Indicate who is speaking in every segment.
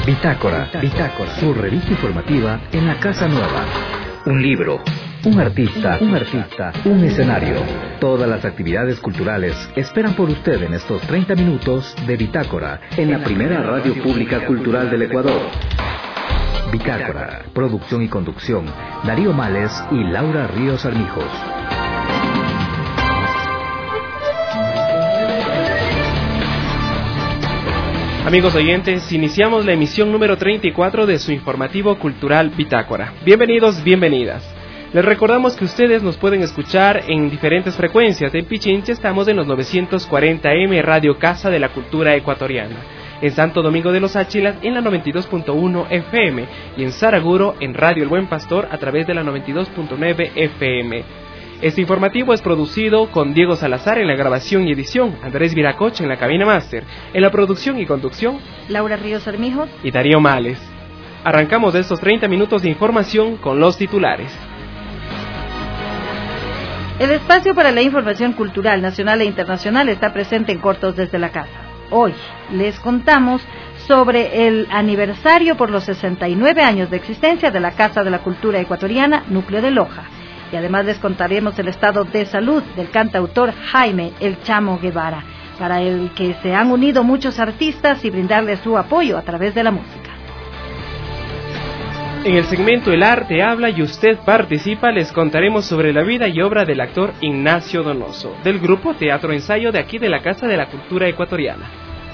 Speaker 1: Bitácora, su revista informativa en la Casa Nueva. Un libro, un artista, un escenario. Todas las actividades culturales esperan por usted en estos 30 minutos de Bitácora, en la primera radio pública cultural del Ecuador. Bitácora, producción y conducción, Darío Males y Laura Ríos Armijos.
Speaker 2: Amigos oyentes, iniciamos la emisión número 34 de su informativo cultural Bitácora. Bienvenidos, bienvenidas. Les recordamos que ustedes nos pueden escuchar en diferentes frecuencias. En Pichincha estamos en los 940M Radio Casa de la Cultura Ecuatoriana. En Santo Domingo de los Áchilas en la 92.1 FM y en Saraguro en Radio El Buen Pastor a través de la 92.9 FM. Este informativo es producido con Diego Salazar en la grabación y edición, Andrés Viracocha en la cabina máster, en la producción y conducción,
Speaker 3: Laura Ríos Armijos
Speaker 2: y Darío Males. Arrancamos de estos 30 minutos de información con los titulares.
Speaker 3: El espacio para la información cultural nacional e internacional está presente en Cortos desde la Casa. Hoy les contamos sobre el aniversario por los 69 años de existencia de la Casa de la Cultura Ecuatoriana, Núcleo de Loja. Y además les contaremos el estado de salud del cantautor Jaime El Chamo Guevara, para el que se han unido muchos artistas y brindarle su apoyo a través de la música.
Speaker 2: En el segmento El Arte Habla y Usted Participa les contaremos sobre la vida y obra del actor Ignacio Donoso, del grupo Teatro Ensayo de aquí de la Casa de la Cultura Ecuatoriana.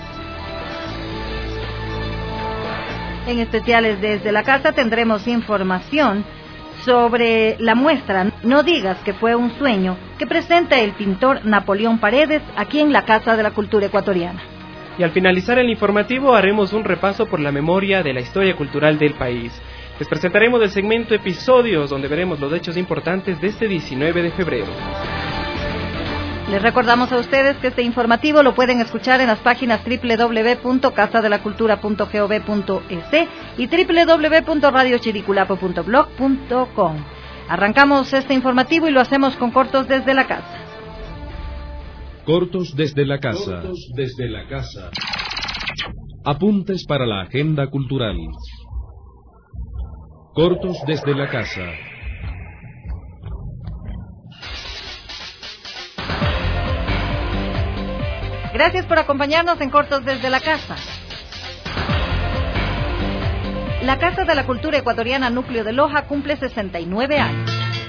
Speaker 3: En especiales desde la Casa tendremos información sobre la muestra No digas que fue un sueño, que presenta el pintor Napoleón Paredes aquí en la Casa de la Cultura Ecuatoriana.
Speaker 2: Y al finalizar el informativo haremos un repaso por la memoria de la historia cultural del país. Les presentaremos el segmento Episodios, donde veremos los hechos importantes de este 19 de febrero.
Speaker 3: Les recordamos a ustedes que este informativo lo pueden escuchar en las páginas www.casadelacultura.gov.es y www.radiochiriculapo.blog.com. Arrancamos este informativo y lo hacemos con Cortos desde la Casa.
Speaker 4: Cortos desde la Casa. Apuntes para la agenda cultural. Cortos desde la Casa.
Speaker 3: Gracias por acompañarnos en Cortos desde la Casa. La Casa de la Cultura Ecuatoriana Núcleo de Loja cumple 69 años.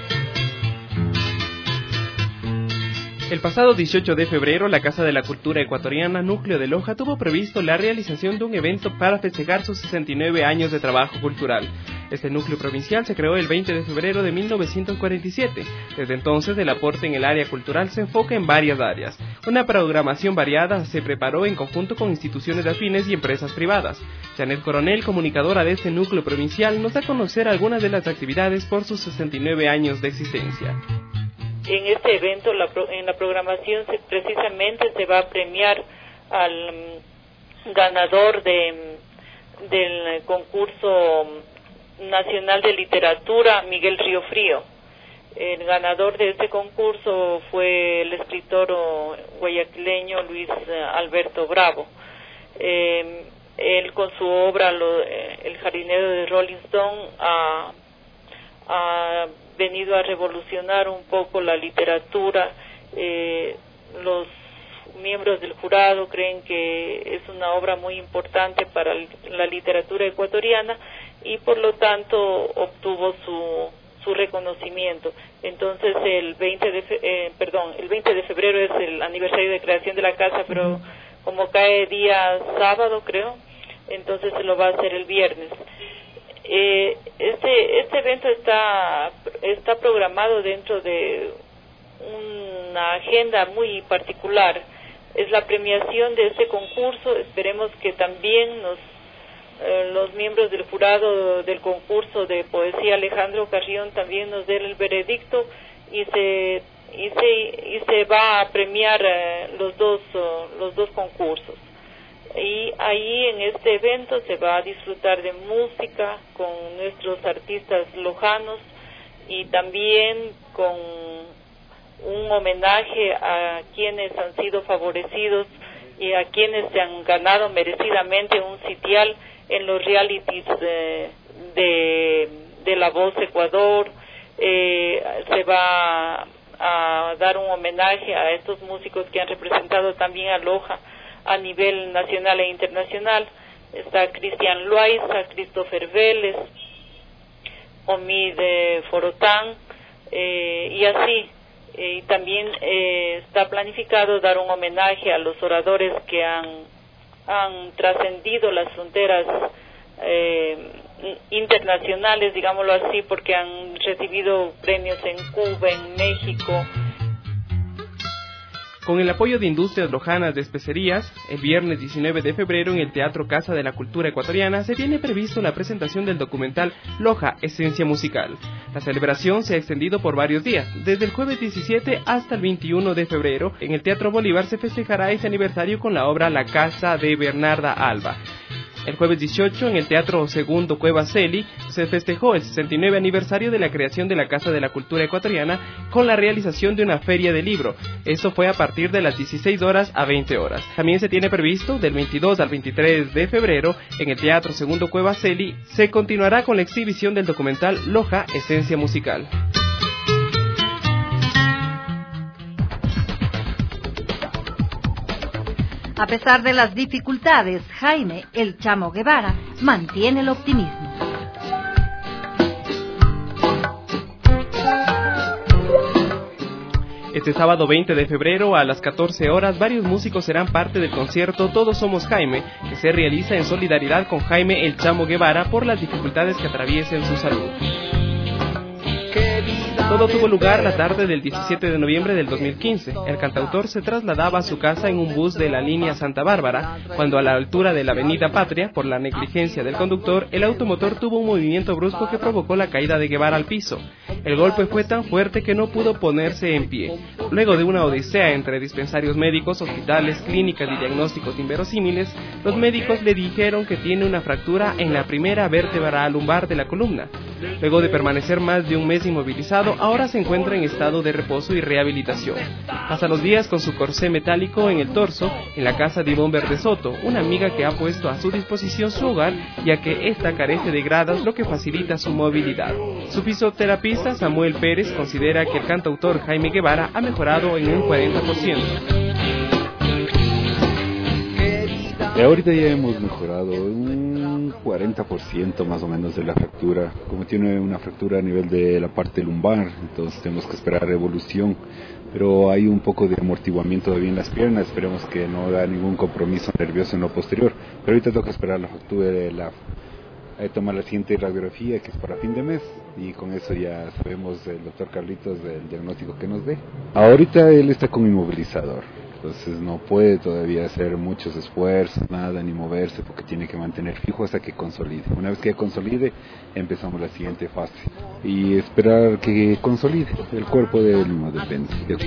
Speaker 2: El pasado 18 de febrero, la Casa de la Cultura Ecuatoriana Núcleo de Loja tuvo previsto la realización de un evento para festejar sus 69 años de trabajo cultural. Este núcleo provincial se creó el 20 de febrero de 1947. Desde entonces, el aporte en el área cultural se enfoca en varias áreas. Una programación variada se preparó en conjunto con instituciones afines y empresas privadas. Janet Coronel, comunicadora de este núcleo provincial, nos da a conocer algunas de las actividades por sus 69 años de existencia.
Speaker 5: En este evento, en la programación, precisamente se va a premiar al ganador del concurso nacional de literatura, Miguel Río Frío. El ganador de este concurso fue el escritor guayaquileño Luis Alberto Bravo. Él con su obra El jardinero de Rolling Stone ha venido a revolucionar un poco la literatura. Los miembros del jurado creen que es una obra muy importante para la literatura ecuatoriana y por lo tanto obtuvo su reconocimiento. Entonces el 20 de febrero es el aniversario de creación de la casa, pero como cae día sábado, creo, entonces se lo va a hacer el viernes. Este evento está programado dentro de una agenda muy particular. Es la premiación de este concurso. Esperemos que también los miembros del jurado del concurso de poesía Alejandro Carrión también nos den el veredicto y se va a premiar los dos concursos. Y ahí en este evento se va a disfrutar de música con nuestros artistas lojanos y también con un homenaje a quienes han sido favorecidos y a quienes se han ganado merecidamente un sitial en los realities de La Voz Ecuador. Se va a dar un homenaje a estos músicos que han representado también a Loja a nivel nacional e internacional. Está Cristian Loaiza, Christopher Vélez, Omid Forotán, y así. Y también está planificado dar un homenaje a los oradores que han trascendido las fronteras internacionales, digámoslo así, porque han recibido premios en Cuba, en México.
Speaker 2: Con el apoyo de Industrias Lojanas de Especerías, el viernes 19 de febrero en el Teatro Casa de la Cultura Ecuatoriana se tiene previsto la presentación del documental Loja, Esencia Musical. La celebración se ha extendido por varios días, desde el jueves 17 hasta el 21 de febrero. En el Teatro Bolívar se festejará ese aniversario con la obra La Casa de Bernarda Alba. El jueves 18, en el Teatro Segundo Cueva Celi, se festejó el 69 aniversario de la creación de la Casa de la Cultura Ecuatoriana con la realización de una feria de libro. Esto fue a partir de las 16 horas a 20 horas. También se tiene previsto, del 22 al 23 de febrero, en el Teatro Segundo Cueva Celi, se continuará con la exhibición del documental Loja, Esencia Musical.
Speaker 3: A pesar de las dificultades, Jaime El Chamo Guevara mantiene el optimismo.
Speaker 2: Este sábado 20 de febrero a las 14 horas, varios músicos serán parte del concierto Todos Somos Jaime, que se realiza en solidaridad con Jaime El Chamo Guevara por las dificultades que atraviesa en su salud. Todo tuvo lugar la tarde del 17 de noviembre del 2015. El cantautor se trasladaba a su casa en un bus de la línea Santa Bárbara, cuando a la altura de la avenida Patria, por la negligencia del conductor, el automotor tuvo un movimiento brusco que provocó la caída de Guevara al piso. El golpe fue tan fuerte que no pudo ponerse en pie. Luego de una odisea entre dispensarios médicos, hospitales, clínicas y diagnósticos inverosímiles, los médicos le dijeron que tiene una fractura en la primera vértebra lumbar de la columna. Luego de permanecer más de un mes inmovilizado, ahora se encuentra en estado de reposo y rehabilitación. Pasa los días con su corsé metálico en el torso en la casa de Ivonne Verde Soto, una amiga que ha puesto a su disposición su hogar, ya que ésta carece de gradas, lo que facilita su movilidad. Su fisioterapista Samuel Pérez considera que el cantautor Jaime Guevara ha mejorado en un 40%.
Speaker 6: Ahorita ya hemos mejorado un 40% más o menos de la fractura. Como tiene una fractura a nivel de la parte lumbar, entonces tenemos que esperar evolución. Pero hay un poco de amortiguamiento todavía en las piernas, esperemos que no da ningún compromiso nervioso en lo posterior. Pero ahorita toca esperar la fractura tomar la siguiente radiografía, que es para fin de mes, y con eso ya sabemos del doctor Carlitos del diagnóstico que nos dé. Ahorita él está con inmovilizador, entonces no puede todavía hacer muchos esfuerzos, nada, ni moverse, porque tiene que mantener fijo hasta que consolide. Una vez que consolide, empezamos la siguiente fase y esperar que consolide. El cuerpo de él no depende.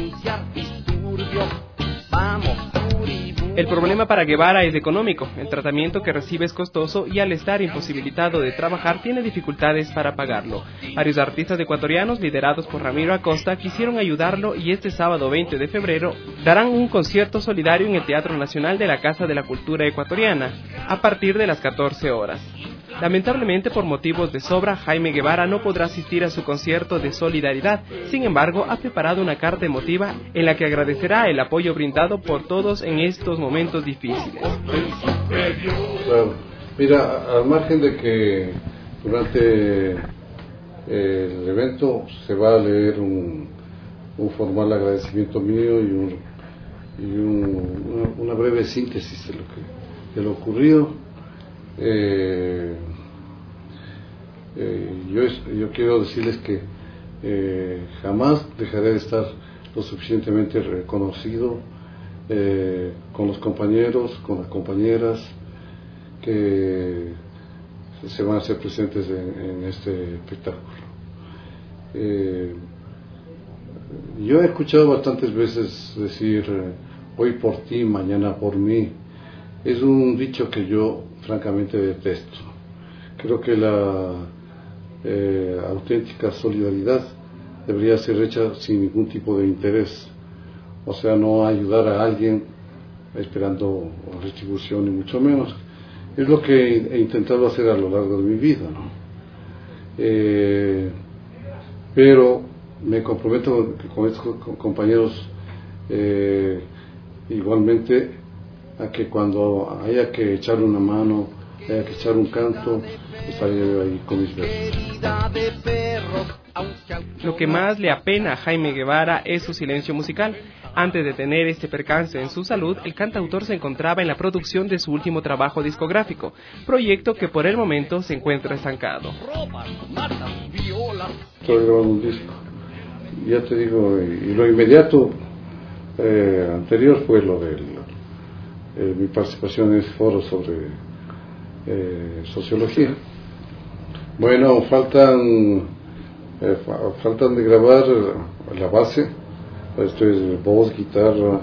Speaker 2: El problema para Guevara es económico. El tratamiento que recibe es costoso y al estar imposibilitado de trabajar tiene dificultades para pagarlo. Varios artistas ecuatorianos liderados por Ramiro Acosta quisieron ayudarlo y este sábado 20 de febrero darán un concierto solidario en el Teatro Nacional de la Casa de la Cultura Ecuatoriana a partir de las 14 horas. Lamentablemente, por motivos de sobra, Jaime Guevara no podrá asistir a su concierto de solidaridad. Sin embargo, ha preparado una carta emotiva en la que agradecerá el apoyo brindado por todos en estos momentos difíciles.
Speaker 7: Bueno, mira, al margen de que durante el evento se va a leer un formal agradecimiento mío y una breve síntesis de lo ocurrido. Yo quiero decirles que jamás dejaré de estar lo suficientemente reconocido con los compañeros, con las compañeras que se van a hacer presentes en este espectáculo. Yo he escuchado bastantes veces decir hoy por ti, mañana por mí. Es un dicho que yo francamente detesto. Creo que la auténtica solidaridad debería ser hecha sin ningún tipo de interés, o sea, no ayudar a alguien esperando retribución ni mucho menos. Es lo que he intentado hacer a lo largo de mi vida, ¿no? Pero me comprometo con estos compañeros igualmente a que cuando haya que echar una mano, haya que echar un canto, estaré ahí con mis versos.
Speaker 2: Lo que más le apena a Jaime Guevara es su silencio musical. Antes de tener este percance en su salud, el cantautor se encontraba en la producción de su último trabajo discográfico, proyecto que por el momento se encuentra estancado.
Speaker 7: Estoy grabando un disco, ya te digo, y lo inmediato anterior fue lo de mi participación en ese foro sobre sociología. Bueno, faltan de grabar la base. Esto es voz, guitarra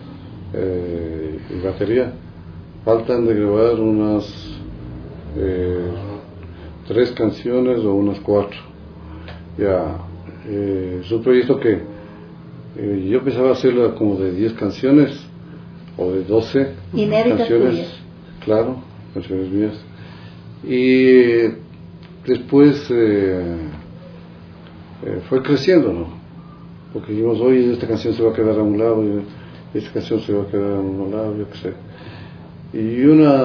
Speaker 7: y batería. Faltan de grabar unas 3 canciones o unas 4. Ya, es un proyecto que yo pensaba hacerlo como de 10 canciones o de 12 canciones, tuyas. Claro, canciones mías. Y después fue creciendo, ¿no? Porque dijimos, oye, esta canción se va a quedar a un lado, y esta canción se va a quedar a un lado, yo qué sé. Y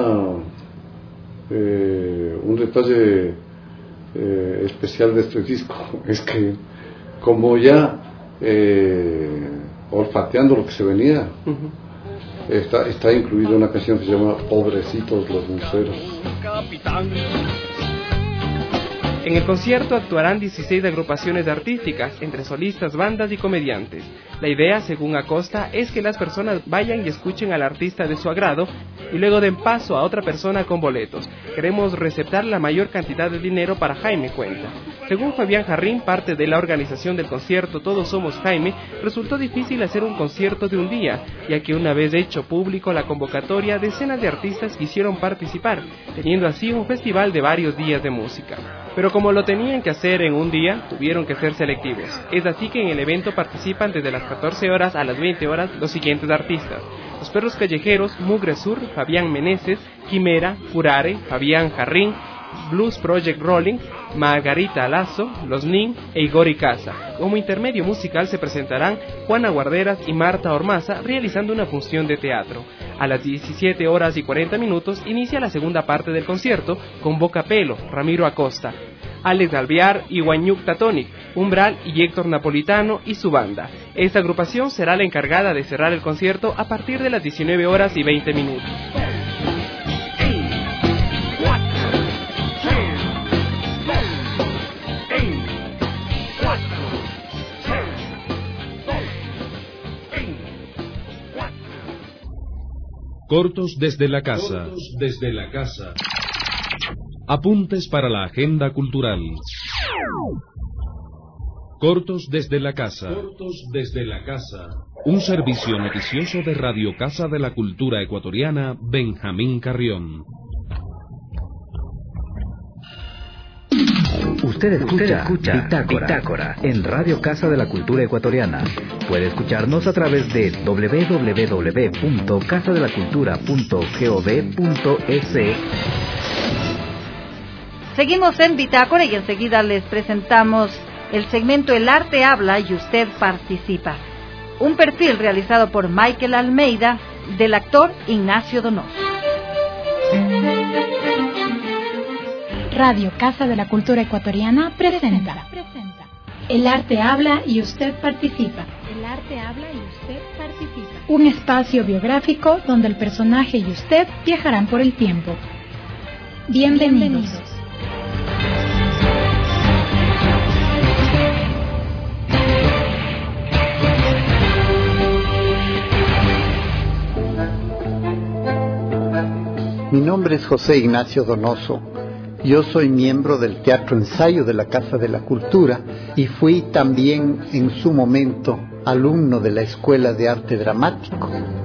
Speaker 7: un detalle especial de este disco es que, como ya olfateando lo que se venía, está incluida una canción que se llama Pobrecitos los Museros.
Speaker 2: En el concierto actuarán 16 agrupaciones artísticas, entre solistas, bandas y comediantes. La idea, según Acosta, es que las personas vayan y escuchen al artista de su agrado y luego den paso a otra persona con boletos. Queremos receptar la mayor cantidad de dinero para Jaime, cuenta. Según Fabián Jarrín, parte de la organización del concierto Todos Somos Jaime, resultó difícil hacer un concierto de un día, ya que una vez hecho público la convocatoria, decenas de artistas quisieron participar, teniendo así un festival de varios días de música. Pero como lo tenían que hacer en un día, tuvieron que ser selectivos. Es así que en el evento participan desde las 14 horas a las 20 horas los siguientes artistas: Los Perros Callejeros, Mugre Sur, Fabián Meneses, Quimera, Furare, Fabián Jarrín, Blues Project Rolling, Margarita Lazo, Los Nin e Igor Icaza. Como intermedio musical se presentarán Juana Guarderas y Marta Ormaza realizando una función de teatro. A las 17 horas y 40 minutos inicia la segunda parte del concierto con Boca Pelo, Ramiro Acosta, Alex Alvear y Guanyuk Tatonic, Umbral y Héctor Napolitano y su banda. Esta agrupación será la encargada de cerrar el concierto a partir de las 19 horas y 20 minutos.
Speaker 4: Cortos desde la casa. Apuntes para la agenda cultural. Cortos desde la casa. Un servicio noticioso de Radio Casa de la Cultura Ecuatoriana, Benjamín Carrión.
Speaker 1: Usted escucha Bitácora en Radio Casa de la Cultura Ecuatoriana. Puede escucharnos a través de www.casadelacultura.gov.es.
Speaker 3: Seguimos en Bitácora y enseguida les presentamos el segmento El Arte Habla y Usted Participa. Un perfil realizado por Michael Almeida del actor Ignacio Donoso.
Speaker 8: Radio Casa de la Cultura Ecuatoriana presenta El Arte Habla y Usted Participa. Un espacio biográfico donde el personaje y usted viajarán por el tiempo. Bienvenidos.
Speaker 9: Mi nombre es José Ignacio Donoso. Yo soy miembro del Teatro Ensayo de la Casa de la Cultura y fui también en su momento alumno de la Escuela de Arte Dramático.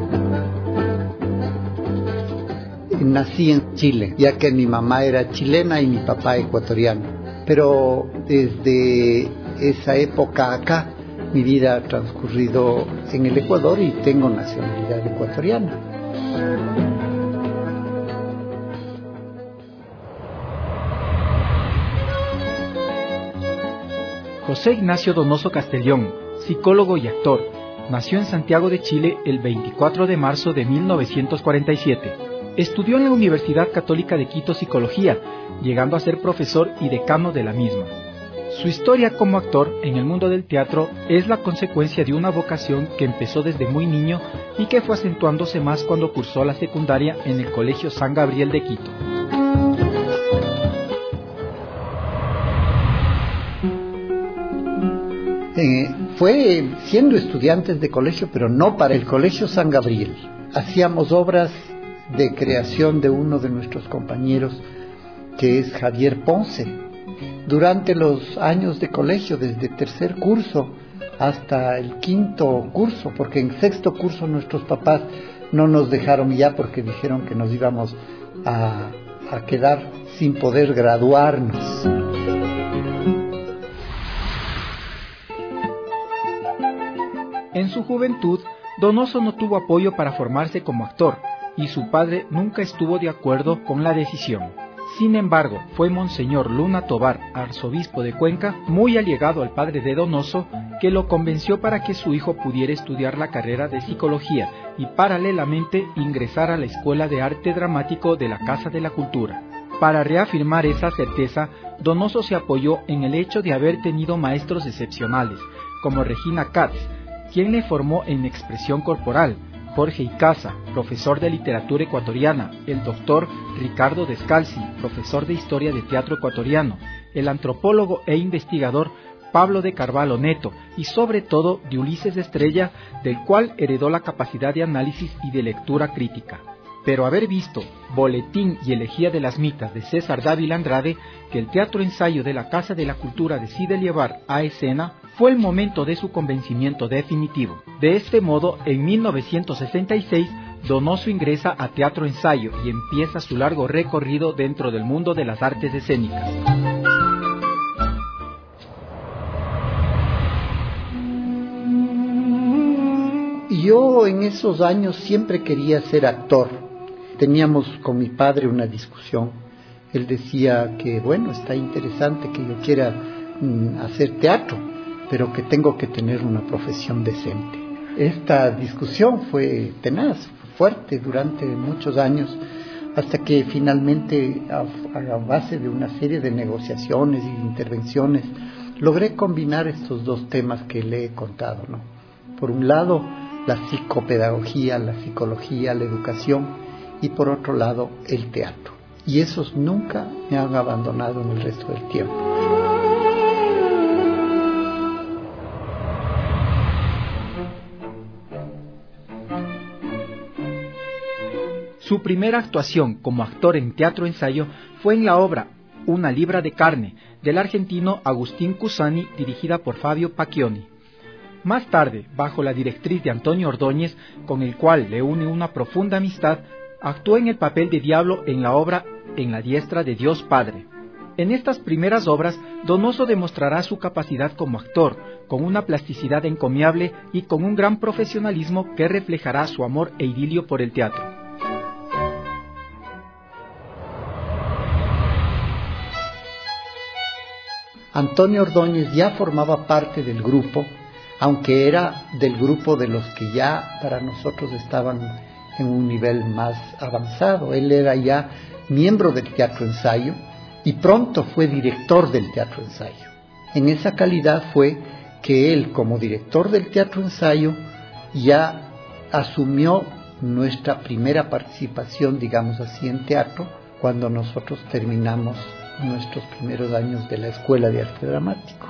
Speaker 9: Nací en Chile, ya que mi mamá era chilena y mi papá ecuatoriano. Pero desde esa época acá, mi vida ha transcurrido en el Ecuador y tengo nacionalidad ecuatoriana.
Speaker 10: José Ignacio Donoso Castellón, psicólogo y actor, nació en Santiago de Chile el 24 de marzo de 1947. Estudió en la Universidad Católica de Quito Psicología, llegando a ser profesor y decano de la misma. Su historia como actor en el mundo del teatro es la consecuencia de una vocación que empezó desde muy niño y que fue acentuándose más cuando cursó la secundaria en el Colegio San Gabriel de Quito.
Speaker 9: Fue siendo estudiantes de colegio, pero no para el Colegio San Gabriel. Hacíamos obras de creación de uno de nuestros compañeros, que es Javier Ponce. Durante los años de colegio, desde tercer curso hasta el quinto curso, porque en sexto curso nuestros papás no nos dejaron ya porque dijeron que nos íbamos a quedar sin poder graduarnos.
Speaker 10: En su juventud, Donoso no tuvo apoyo para formarse como actor, y su padre nunca estuvo de acuerdo con la decisión. Sin embargo, fue Monseñor Luna Tobar, arzobispo de Cuenca, muy allegado al padre de Donoso, que lo convenció para que su hijo pudiera estudiar la carrera de psicología y paralelamente ingresar a la Escuela de Arte Dramático de la Casa de la Cultura. Para reafirmar esa certeza, Donoso se apoyó en el hecho de haber tenido maestros excepcionales, como Regina Katz, quien le formó en expresión corporal, Jorge Icaza, profesor de literatura ecuatoriana, el doctor Ricardo Descalzi, profesor de historia de teatro ecuatoriano, el antropólogo e investigador Pablo de Carvalho Neto y sobre todo de Ulises Estrella, del cual heredó la capacidad de análisis y de lectura crítica. Pero haber visto Boletín y Elegía de las Mitas de César Dávila Andrade, que el Teatro Ensayo de la Casa de la Cultura decide llevar a escena, fue el momento de su convencimiento definitivo. De este modo, en 1966, Donoso ingresa a Teatro Ensayo y empieza su largo recorrido dentro del mundo de las artes escénicas.
Speaker 9: Yo en esos años siempre quería ser actor. Teníamos con mi padre una discusión. Él decía que, bueno, está interesante que yo quiera hacer teatro, pero que tengo que tener una profesión decente. Esta discusión fue tenaz, fuerte durante muchos años, hasta que finalmente, a base de una serie de negociaciones y intervenciones, logré combinar estos dos temas que le he contado, ¿no? Por un lado, la psicopedagogía, la psicología, la educación, y por otro lado, el teatro. Y esos nunca me han abandonado en el resto del tiempo.
Speaker 10: Su primera actuación como actor en teatro ensayo fue en la obra Una libra de carne, del argentino Agustín Cusani, dirigida por Fabio Pacchioni. Más tarde, bajo la directriz de Antonio Ordóñez, con el cual le une una profunda amistad, actuó en el papel de Diablo en la obra En la diestra de Dios Padre. En estas primeras obras, Donoso demostrará su capacidad como actor, con una plasticidad encomiable y con un gran profesionalismo que reflejará su amor e idilio por el teatro.
Speaker 9: Antonio Ordóñez ya formaba parte del grupo, aunque era del grupo de los que ya para nosotros estaban en un nivel más avanzado. Él era ya miembro del Teatro Ensayo y pronto fue director del Teatro Ensayo. En esa calidad fue que él, como director del Teatro Ensayo, ya asumió nuestra primera participación, digamos así, en teatro, cuando nosotros terminamos nuestros primeros años de la Escuela de Arte Dramático.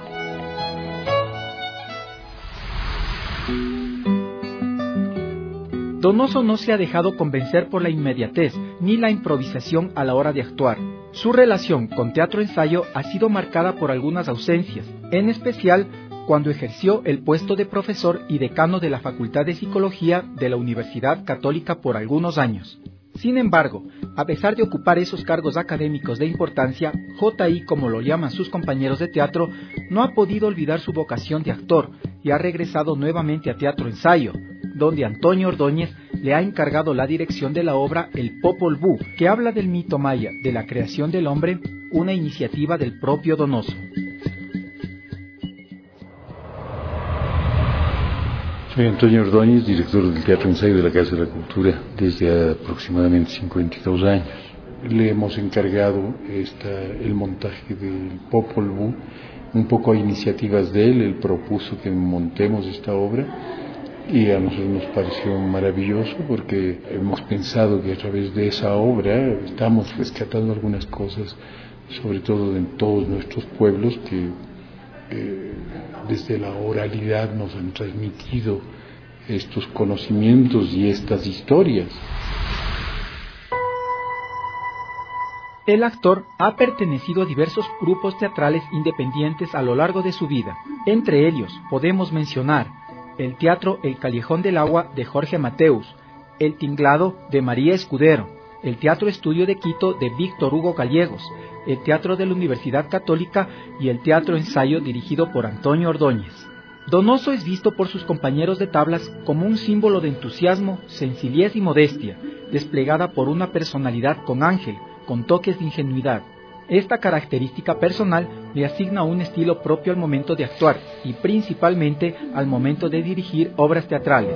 Speaker 10: Donoso no se ha dejado convencer por la inmediatez ni la improvisación a la hora de actuar. Su relación con Teatro Ensayo ha sido marcada por algunas ausencias, en especial cuando ejerció el puesto de profesor y decano de la Facultad de Psicología de la Universidad Católica por algunos años. Sin embargo, a pesar de ocupar esos cargos académicos de importancia, J.I., como lo llaman sus compañeros de teatro, no ha podido olvidar su vocación de actor y ha regresado nuevamente a Teatro Ensayo, donde Antonio Ordóñez le ha encargado la dirección de la obra El Popol Vuh, que habla del mito maya de la creación del hombre, una iniciativa del propio Donoso.
Speaker 7: Soy Antonio Ordóñez, director del Teatro Ensayo de la Casa de la Cultura desde aproximadamente 52 años. Le hemos encargado el montaje del Popol Vuh, un poco a iniciativas de él. Él propuso que montemos esta obra y a nosotros nos pareció maravilloso porque hemos pensado que a través de esa obra estamos rescatando algunas cosas, sobre todo en todos nuestros pueblos, que desde la oralidad nos han transmitido estos conocimientos y estas historias.
Speaker 10: El actor ha pertenecido a diversos grupos teatrales independientes a lo largo de su vida. Entre ellos podemos mencionar el Teatro El Callejón del Agua de Jorge Mateus, El Tinglado de María Escudero, el Teatro Estudio de Quito de Víctor Hugo Gallegos, el Teatro de la Universidad Católica y el Teatro Ensayo dirigido por Antonio Ordóñez. Donoso es visto por sus compañeros de tablas como un símbolo de entusiasmo, sencillez y modestia, desplegada por una personalidad con ángel, con toques de ingenuidad. Esta característica personal le asigna un estilo propio al momento de actuar y principalmente al momento de dirigir obras teatrales.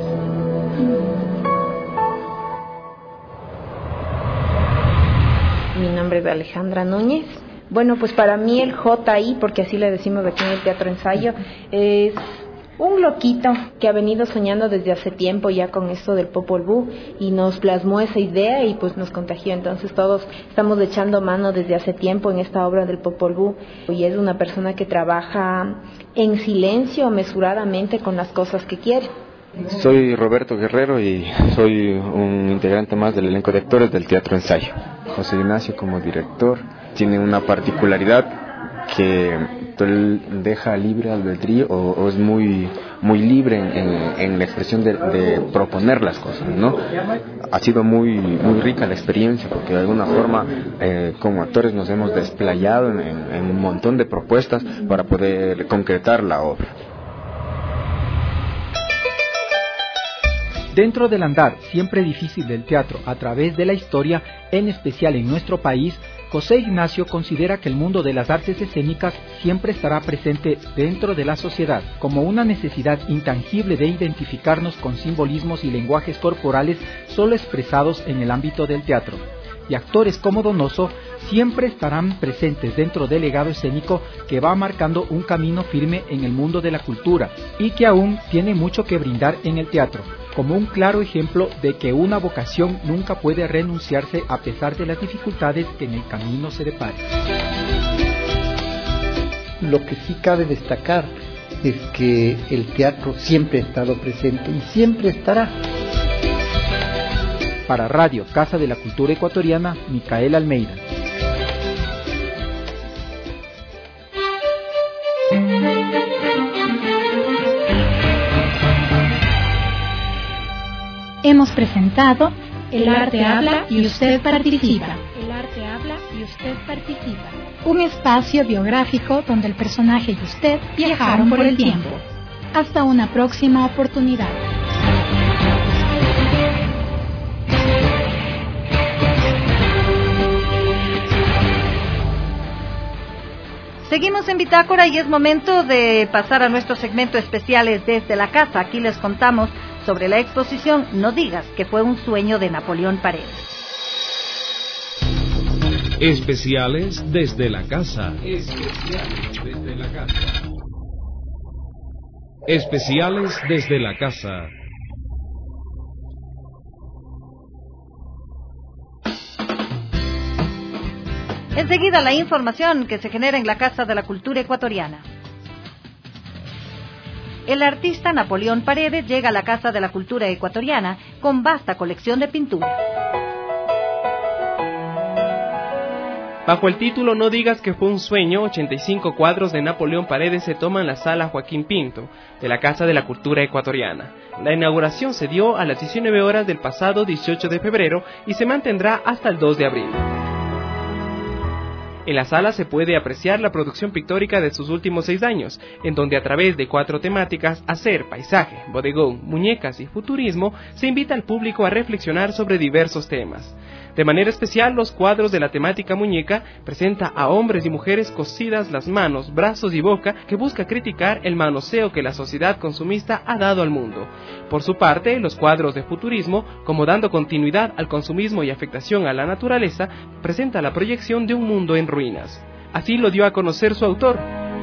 Speaker 11: Mi nombre es Alejandra Núñez. Bueno, pues para mí el JI, porque así le decimos aquí en el Teatro Ensayo, es un loquito que ha venido soñando desde hace tiempo ya con esto del Popol Vuh y nos plasmó esa idea y pues nos contagió. Entonces todos estamos echando mano desde hace tiempo en esta obra del Popol Vuh y es una persona que trabaja en silencio, mesuradamente con las cosas que quiere.
Speaker 12: Soy Roberto Guerrero y soy un integrante más del elenco de actores del Teatro Ensayo. José Ignacio como director tiene una particularidad que él deja libre albedrío o es muy libre en la expresión de proponer las cosas, ¿no? Ha sido muy rica la experiencia porque de alguna forma como actores nos hemos desplayado en un montón de propuestas para poder concretar la obra.
Speaker 10: Dentro del andar siempre difícil del teatro a través de la historia, en especial en nuestro país, José Ignacio considera que el mundo de las artes escénicas siempre estará presente dentro de la sociedad, como una necesidad intangible de identificarnos con simbolismos y lenguajes corporales solo expresados en el ámbito del teatro. Y actores como Donoso siempre estarán presentes dentro del legado escénico que va marcando un camino firme en el mundo de la cultura y que aún tiene mucho que brindar en el teatro, como un claro ejemplo de que una vocación nunca puede renunciarse a pesar de las dificultades que en el camino se deparen.
Speaker 9: Lo que sí cabe destacar es que el teatro siempre ha estado presente y siempre estará.
Speaker 10: Para Radio Casa de la Cultura Ecuatoriana, Micael Almeida.
Speaker 8: Hemos presentado El arte habla y usted participa.
Speaker 3: El arte habla y usted participa.
Speaker 8: Un espacio biográfico donde el personaje y usted viajaron por el tiempo. Hasta una próxima oportunidad.
Speaker 3: Seguimos en Bitácora y es momento de pasar a nuestro segmento especiales desde la casa. Aquí les contamos sobre la exposición No digas que fue un sueño de Napoleón Paredes.
Speaker 4: Especiales desde la casa. Especiales desde la casa. Especiales desde la casa.
Speaker 3: Enseguida la información que se genera en la Casa de la Cultura Ecuatoriana. El artista Napoleón Paredes llega a la Casa de la Cultura Ecuatoriana con vasta colección de pintura.
Speaker 2: Bajo el título No digas que fue un sueño, 85 cuadros de Napoleón Paredes se toman en la Sala Joaquín Pinto, de la Casa de la Cultura Ecuatoriana. La inauguración se dio a las 19 horas del pasado 18 de febrero y se mantendrá hasta el 2 de abril. En la sala se puede apreciar la producción pictórica de sus últimos 6 años, en donde a través de 4 temáticas, hacer, paisaje, bodegón, muñecas y futurismo, se invita al público a reflexionar sobre diversos temas. De manera especial, los cuadros de la temática muñeca presenta a hombres y mujeres cosidas las manos, brazos y boca, que busca criticar el manoseo que la sociedad consumista ha dado al mundo. Por su parte, los cuadros de futurismo, como dando continuidad al consumismo y afectación a la naturaleza, presenta la proyección de un mundo en ruinas. Así lo dio a conocer su autor.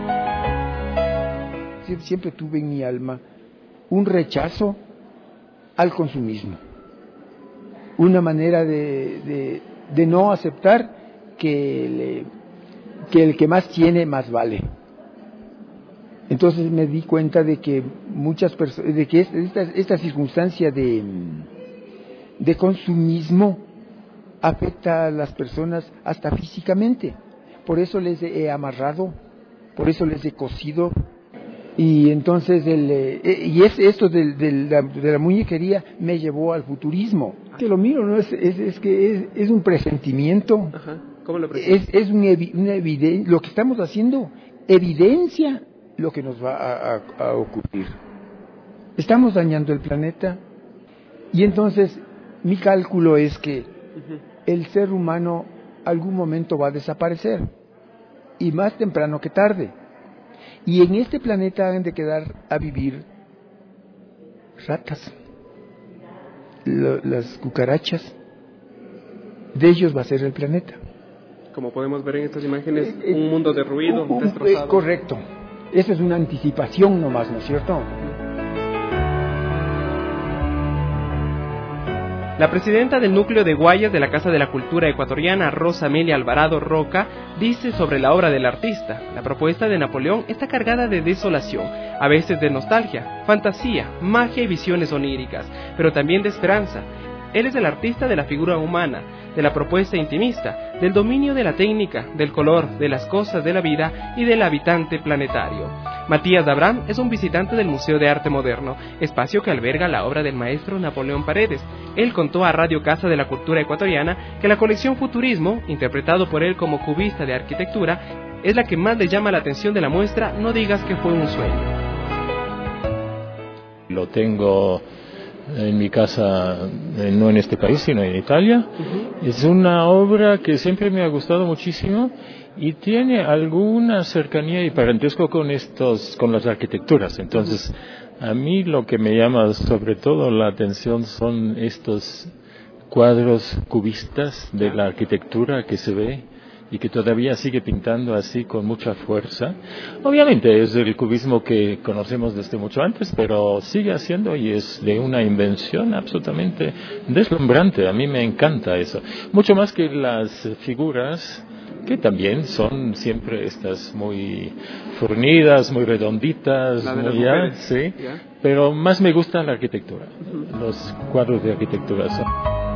Speaker 13: Siempre tuve en mi alma un rechazo al consumismo, una manera de no aceptar que el que más tiene más vale. Entonces me di cuenta de que muchas personas, de que esta circunstancia de consumismo afecta a las personas hasta físicamente. Por eso les he amarrado, por eso les he cosido. Y entonces esto de la muñequería me llevó al futurismo. Que lo miro, ¿no? Es un presentimiento.
Speaker 2: Ajá. ¿Cómo lo presenta?
Speaker 13: Es una evidencia. Lo que estamos haciendo evidencia lo que nos va a ocurrir. Estamos dañando el planeta. Y entonces mi cálculo es que el ser humano algún momento va a desaparecer. Y más temprano que tarde. Y en este planeta han de quedar a vivir ratas, las cucarachas. De ellos va a ser el planeta.
Speaker 2: Como podemos ver en estas imágenes, un mundo de ruido, destrozado.
Speaker 13: Correcto. Esa es una anticipación nomás, ¿no es cierto?
Speaker 2: La presidenta del núcleo de Guayas de la Casa de la Cultura Ecuatoriana, Rosa Amelia Alvarado Roca, dice sobre la obra del artista: la propuesta de Napoleón está cargada de desolación, a veces de nostalgia, fantasía, magia y visiones oníricas, pero también de esperanza. Él es el artista de la figura humana, de la propuesta intimista, del dominio de la técnica, del color, de las cosas de la vida y del habitante planetario. Matías Dabram es un visitante del Museo de Arte Moderno, espacio que alberga la obra del maestro Napoleón Paredes. Él contó a Radio Casa de la Cultura Ecuatoriana que la colección Futurismo, interpretado por él como cubista de arquitectura, es la que más le llama la atención de la muestra No digas que fue un sueño.
Speaker 14: Lo tengo en mi casa, no en este país, sino en Italia. Es una obra que siempre me ha gustado muchísimo y tiene alguna cercanía y parentesco con las arquitecturas. Entonces, a mí lo que me llama sobre todo la atención son estos cuadros cubistas de la arquitectura que se ve y que todavía sigue pintando así con mucha fuerza. Obviamente es el cubismo que conocemos desde mucho antes, pero sigue haciendo y es de una invención absolutamente deslumbrante. A mí me encanta eso. Mucho más que las figuras, que también son siempre estas muy fornidas, muy redonditas, sí, pero más me gusta la arquitectura. Los cuadros de arquitectura son.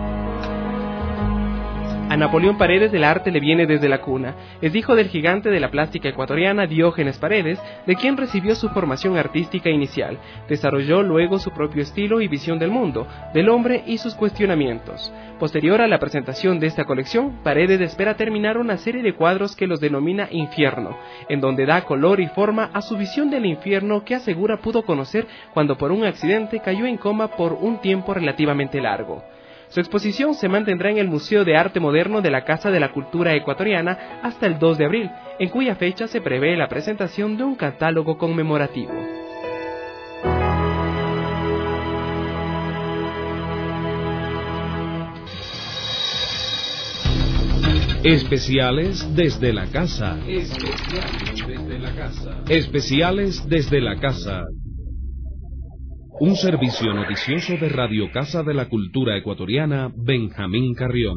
Speaker 2: A Napoleón Paredes el arte le viene desde la cuna. Es hijo del gigante de la plástica ecuatoriana Diógenes Paredes, de quien recibió su formación artística inicial. Desarrolló luego su propio estilo y visión del mundo, del hombre y sus cuestionamientos. Posterior a la presentación de esta colección, Paredes espera terminar una serie de cuadros que los denomina Infierno, en donde da color y forma a su visión del infierno que asegura pudo conocer cuando por un accidente cayó en coma por un tiempo relativamente largo. Su exposición se mantendrá en el Museo de Arte Moderno de la Casa de la Cultura Ecuatoriana hasta el 2 de abril, en cuya fecha se prevé la presentación de un catálogo conmemorativo.
Speaker 4: Especiales desde la casa. Especiales desde la casa. Un servicio noticioso de Radio Casa de la Cultura Ecuatoriana, Benjamín Carrión.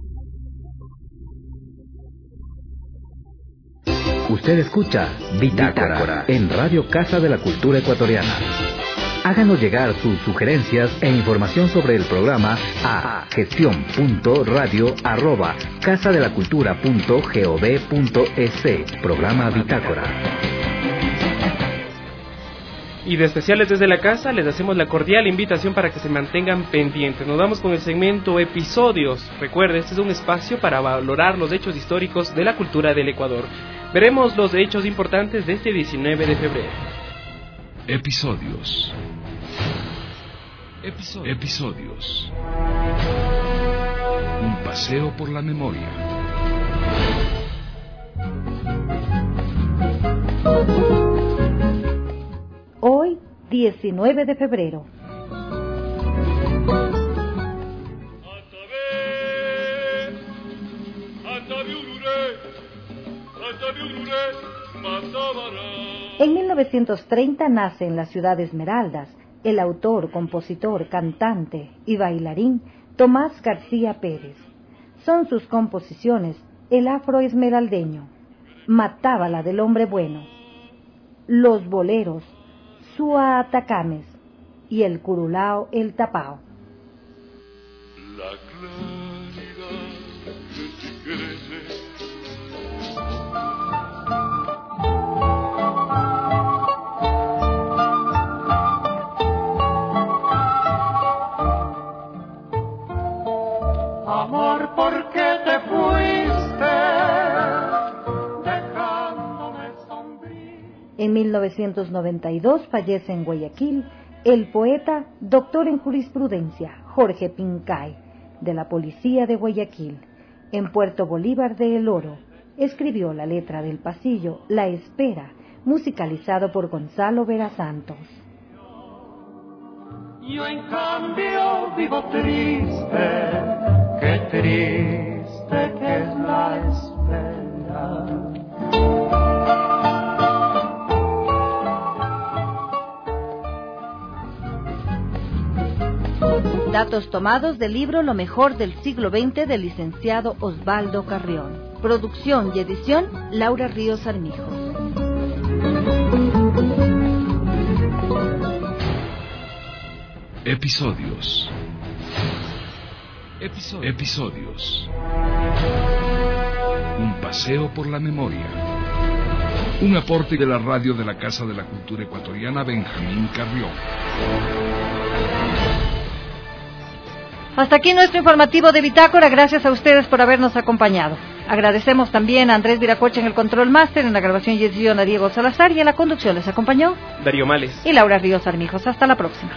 Speaker 1: Usted escucha Bitácora en Radio Casa de la Cultura Ecuatoriana. Háganos llegar sus sugerencias e información sobre el programa a gestion.radio@casadelacultura.gov.es. Programa Bitácora.
Speaker 2: Y de especiales desde la casa les hacemos la cordial invitación para que se mantengan pendientes. Nos vamos con el segmento Episodios. Recuerde, este es un espacio para valorar los hechos históricos de la cultura del Ecuador. Veremos los hechos importantes de este 19 de febrero.
Speaker 4: Episodios. Un paseo por la memoria.
Speaker 3: Hoy, 19 de febrero. En 1930 nace en la ciudad de Esmeraldas el autor, compositor, cantante y bailarín Tomás García Pérez. Son sus composiciones El afro esmeraldeño, Matábala del hombre bueno, Los boleros, Sua Atacames y El curulao el tapao.
Speaker 15: La claridad que te crece.
Speaker 16: Amor, ¿por qué te fuiste dejándome sombrío?
Speaker 3: En 1992 fallece en Guayaquil el poeta, doctor en jurisprudencia, Jorge Pincay, de la Policía de Guayaquil. En Puerto Bolívar de El Oro escribió la letra del pasillo La Espera, musicalizado por Gonzalo Vera Santos.
Speaker 16: Yo en cambio vivo triste, qué triste que es la espera.
Speaker 3: Datos tomados del libro Lo mejor del siglo XX del licenciado Osvaldo Carrión. Producción y edición Laura Ríos Armijo.
Speaker 4: Episodios. Un paseo por la memoria. Un aporte de la radio de la Casa de la Cultura Ecuatoriana Benjamín Carrión.
Speaker 3: Hasta aquí nuestro informativo de Bitácora. Gracias a ustedes por habernos acompañado. Agradecemos también a Andrés Viracocha en el Control Máster, en la grabación y edición a Diego Salazar, y en la conducción les acompañó
Speaker 2: Darío Males
Speaker 3: y Laura Ríos Armijos. Hasta la próxima.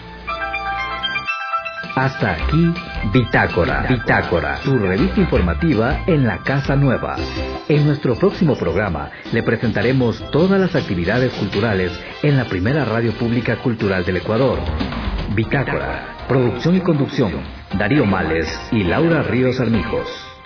Speaker 1: Hasta aquí Bitácora, tu revista informativa en la Casa Nueva. En nuestro próximo programa le presentaremos todas las actividades culturales en la primera radio pública cultural del Ecuador. Bitácora, producción y conducción, Darío Males y Laura Ríos Armijos.